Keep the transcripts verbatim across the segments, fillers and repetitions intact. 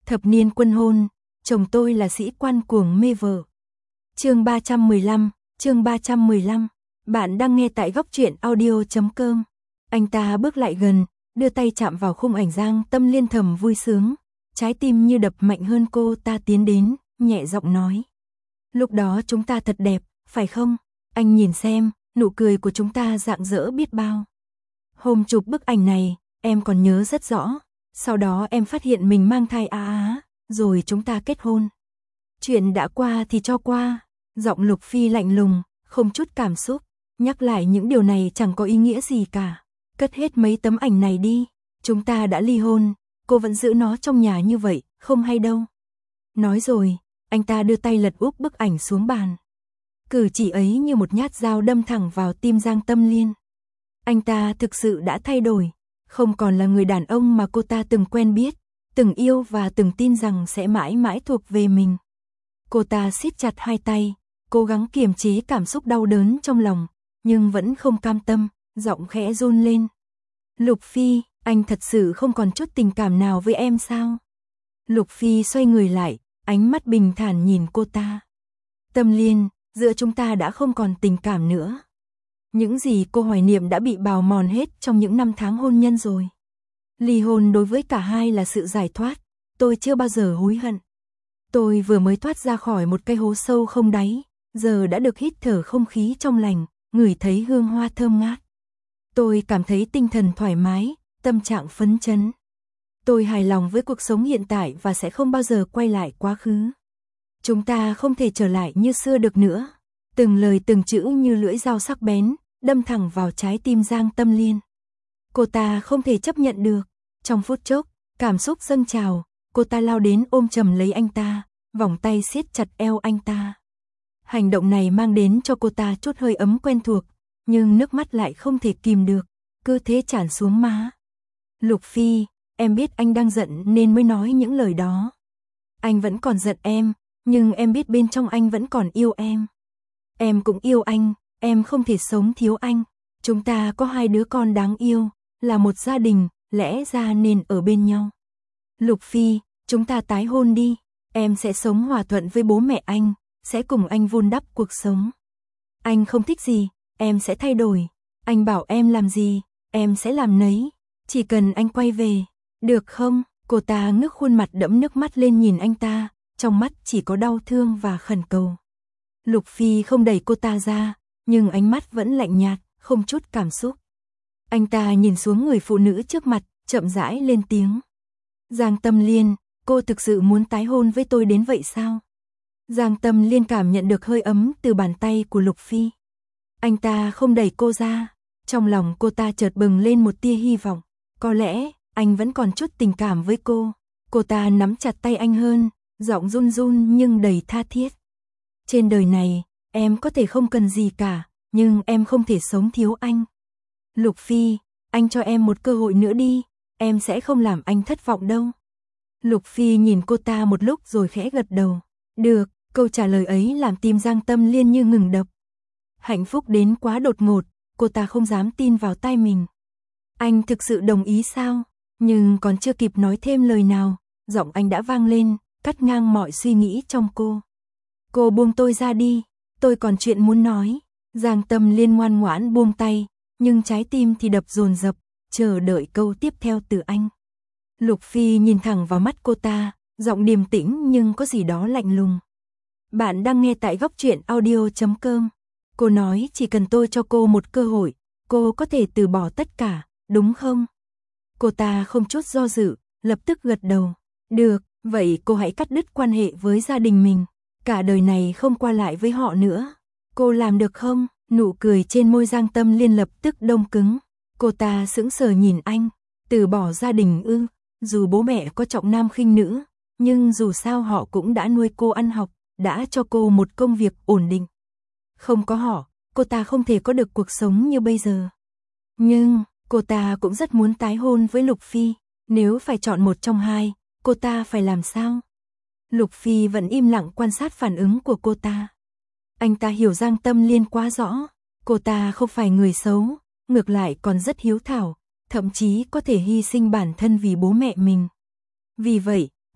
Thập niên quân hôn, chồng tôi là sĩ quan cuồng mê vợ. Chương ba trăm mười lăm, chương ba trăm mười lăm. Bạn đang nghe tại góc truyện audio chấm com. Anh ta bước lại gần, đưa tay chạm vào khung ảnh Giang Tâm Liên thầm vui sướng, trái tim như đập mạnh hơn. Cô ta tiến đến, nhẹ giọng nói: "Lúc đó chúng ta thật đẹp, phải không? Anh nhìn xem, nụ cười của chúng ta rạng rỡ biết bao. Hôm chụp bức ảnh này, em còn nhớ rất rõ. Sau đó em phát hiện mình mang thai á á, rồi chúng ta kết hôn. Chuyện đã qua thì cho qua." Giọng Lục Phi lạnh lùng, không chút cảm xúc. "Nhắc lại những điều này chẳng có ý nghĩa gì cả. Cất hết mấy tấm ảnh này đi. Chúng ta đã ly hôn, cô vẫn giữ nó trong nhà như vậy, không hay đâu." Nói rồi, anh ta đưa tay lật úp bức ảnh xuống bàn. Cử chỉ ấy như một nhát dao đâm thẳng vào tim Giang Tâm Liên. Anh ta thực sự đã thay đổi, không còn là người đàn ông mà cô ta từng quen biết, từng yêu và từng tin rằng sẽ mãi mãi thuộc về mình. Cô ta siết chặt hai tay, cố gắng kiềm chế cảm xúc đau đớn trong lòng, nhưng vẫn không cam tâm, giọng khẽ run lên. "Lục Phi, anh thật sự không còn chút tình cảm nào với em sao?" Lục Phi xoay người lại, ánh mắt bình thản nhìn cô ta. "Tâm Liên, giữa chúng ta đã không còn tình cảm nữa. Những gì cô hoài niệm đã bị bào mòn hết trong những năm tháng hôn nhân rồi. Ly hôn đối với cả hai là sự giải thoát, tôi chưa bao giờ hối hận. Tôi vừa mới thoát ra khỏi một cái hố sâu không đáy, giờ đã được hít thở không khí trong lành, ngửi thấy hương hoa thơm ngát. Tôi cảm thấy tinh thần thoải mái, tâm trạng phấn chấn. Tôi hài lòng với cuộc sống hiện tại và sẽ không bao giờ quay lại quá khứ. Chúng ta không thể trở lại như xưa được nữa." Từng lời từng chữ như lưỡi dao sắc bén, đâm thẳng vào trái tim Giang Tâm Liên. Cô ta không thể chấp nhận được. Trong phút chốc, cảm xúc dâng trào, cô ta lao đến ôm chầm lấy anh ta, vòng tay siết chặt eo anh ta. Hành động này mang đến cho cô ta chút hơi ấm quen thuộc, nhưng nước mắt lại không thể kìm được, cứ thế tràn xuống má. "Lục Phi, em biết anh đang giận nên mới nói những lời đó. Anh vẫn còn giận em, nhưng em biết bên trong anh vẫn còn yêu em. Em cũng yêu anh, em không thể sống thiếu anh. Chúng ta có hai đứa con đáng yêu, là một gia đình, lẽ ra nên ở bên nhau. Lục Phi, chúng ta tái hôn đi, em sẽ sống hòa thuận với bố mẹ anh, sẽ cùng anh vun đắp cuộc sống. Anh không thích gì, em sẽ thay đổi. Anh bảo em làm gì, em sẽ làm nấy. Chỉ cần anh quay về, được không?" Cô ta ngước khuôn mặt đẫm nước mắt lên nhìn anh ta, trong mắt chỉ có đau thương và khẩn cầu. Lục Phi không đẩy cô ta ra, nhưng ánh mắt vẫn lạnh nhạt, không chút cảm xúc. Anh ta nhìn xuống người phụ nữ trước mặt, chậm rãi lên tiếng. "Giang Tâm Liên, cô thực sự muốn tái hôn với tôi đến vậy sao?" Giang Tâm Liên cảm nhận được hơi ấm từ bàn tay của Lục Phi. Anh ta không đẩy cô ra, trong lòng cô ta chợt bừng lên một tia hy vọng. Có lẽ, anh vẫn còn chút tình cảm với cô. Cô ta nắm chặt tay anh hơn, giọng run run nhưng đầy tha thiết. "Trên đời này, em có thể không cần gì cả, nhưng em không thể sống thiếu anh. Lục Phi, anh cho em một cơ hội nữa đi, em sẽ không làm anh thất vọng đâu." Lục Phi nhìn cô ta một lúc rồi khẽ gật đầu. "Được." Câu trả lời ấy làm tim Giang Tâm Liên như ngừng đập. Hạnh phúc đến quá đột ngột, cô ta không dám tin vào tai mình. Anh thực sự đồng ý sao? Nhưng còn chưa kịp nói thêm lời nào, giọng anh đã vang lên, cắt ngang mọi suy nghĩ trong cô. "Cô buông tôi ra đi, tôi còn chuyện muốn nói." Giang Tâm Liên ngoan ngoãn buông tay, nhưng trái tim thì đập dồn dập, chờ đợi câu tiếp theo từ anh. Lục Phi nhìn thẳng vào mắt cô ta, giọng điềm tĩnh nhưng có gì đó lạnh lùng. "Bạn đang nghe tại góc truyện audio chấm com. Cô nói chỉ cần tôi cho cô một cơ hội, cô có thể từ bỏ tất cả, đúng không?" Cô ta không chút do dự, lập tức gật đầu. "Được, vậy cô hãy cắt đứt quan hệ với gia đình mình, cả đời này không qua lại với họ nữa. Cô làm được không?" Nụ cười trên môi Giang Tâm Liên lập tức đông cứng. Cô ta sững sờ nhìn anh. Từ bỏ gia đình ư? Dù bố mẹ có trọng nam khinh nữ, nhưng dù sao họ cũng đã nuôi cô ăn học, đã cho cô một công việc ổn định. Không có họ, cô ta không thể có được cuộc sống như bây giờ. Nhưng, cô ta cũng rất muốn tái hôn với Lục Phi. Nếu phải chọn một trong hai, cô ta phải làm sao? Lục Phi vẫn im lặng quan sát phản ứng của cô ta. Anh ta hiểu Giang Tâm Liên quá rõ. Cô ta không phải người xấu, ngược lại còn rất hiếu thảo, thậm chí có thể hy sinh bản thân vì bố mẹ mình. Vì vậy,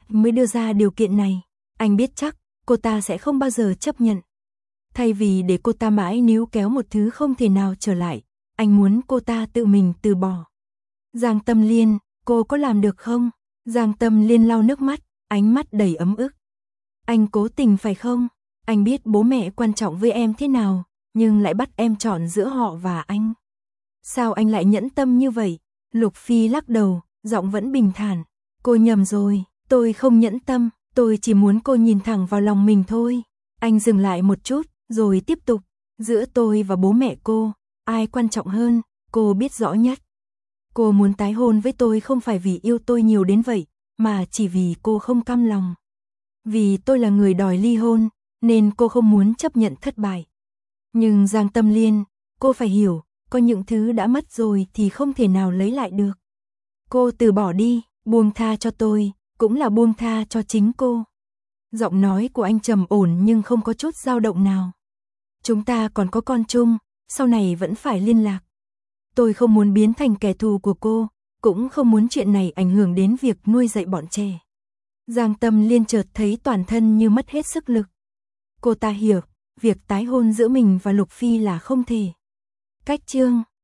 mới đưa ra điều kiện này. Anh biết chắc cô ta sẽ không bao giờ chấp nhận. Thay vì để cô ta mãi níu kéo một thứ không thể nào trở lại, anh muốn cô ta tự mình từ bỏ. Giang Tâm Liên, cô có làm được không? Giang Tâm Liên lau nước mắt, ánh mắt đầy ấm ức. Anh cố tình phải không? Anh biết bố mẹ quan trọng với em thế nào, nhưng lại bắt em chọn giữa họ và anh. Sao anh lại nhẫn tâm như vậy? Lục Phi lắc đầu, giọng vẫn bình thản. Cô nhầm rồi, tôi không nhẫn tâm, tôi chỉ muốn cô nhìn thẳng vào lòng mình thôi. Anh dừng lại một chút, rồi tiếp tục. Giữa tôi và bố mẹ cô, ai quan trọng hơn, cô biết rõ nhất. Cô muốn tái hôn với tôi không phải vì yêu tôi nhiều đến vậy, mà chỉ vì cô không cam lòng. Vì tôi là người đòi ly hôn, nên cô không muốn chấp nhận thất bại. Nhưng Giang Tâm Liên, cô phải hiểu, có những thứ đã mất rồi thì không thể nào lấy lại được. Cô từ bỏ đi, buông tha cho tôi, cũng là buông tha cho chính cô. Giọng nói của anh trầm ổn nhưng không có chút dao động nào. Chúng ta còn có con chung, sau này vẫn phải liên lạc. Tôi không muốn biến thành kẻ thù của cô, cũng không muốn chuyện này ảnh hưởng đến việc nuôi dạy bọn trẻ. Giang Tâm Liên chợt thấy toàn thân như mất hết sức lực. Cô ta hiểu, việc tái hôn giữa mình và Lục Phi là không thể. Cách chương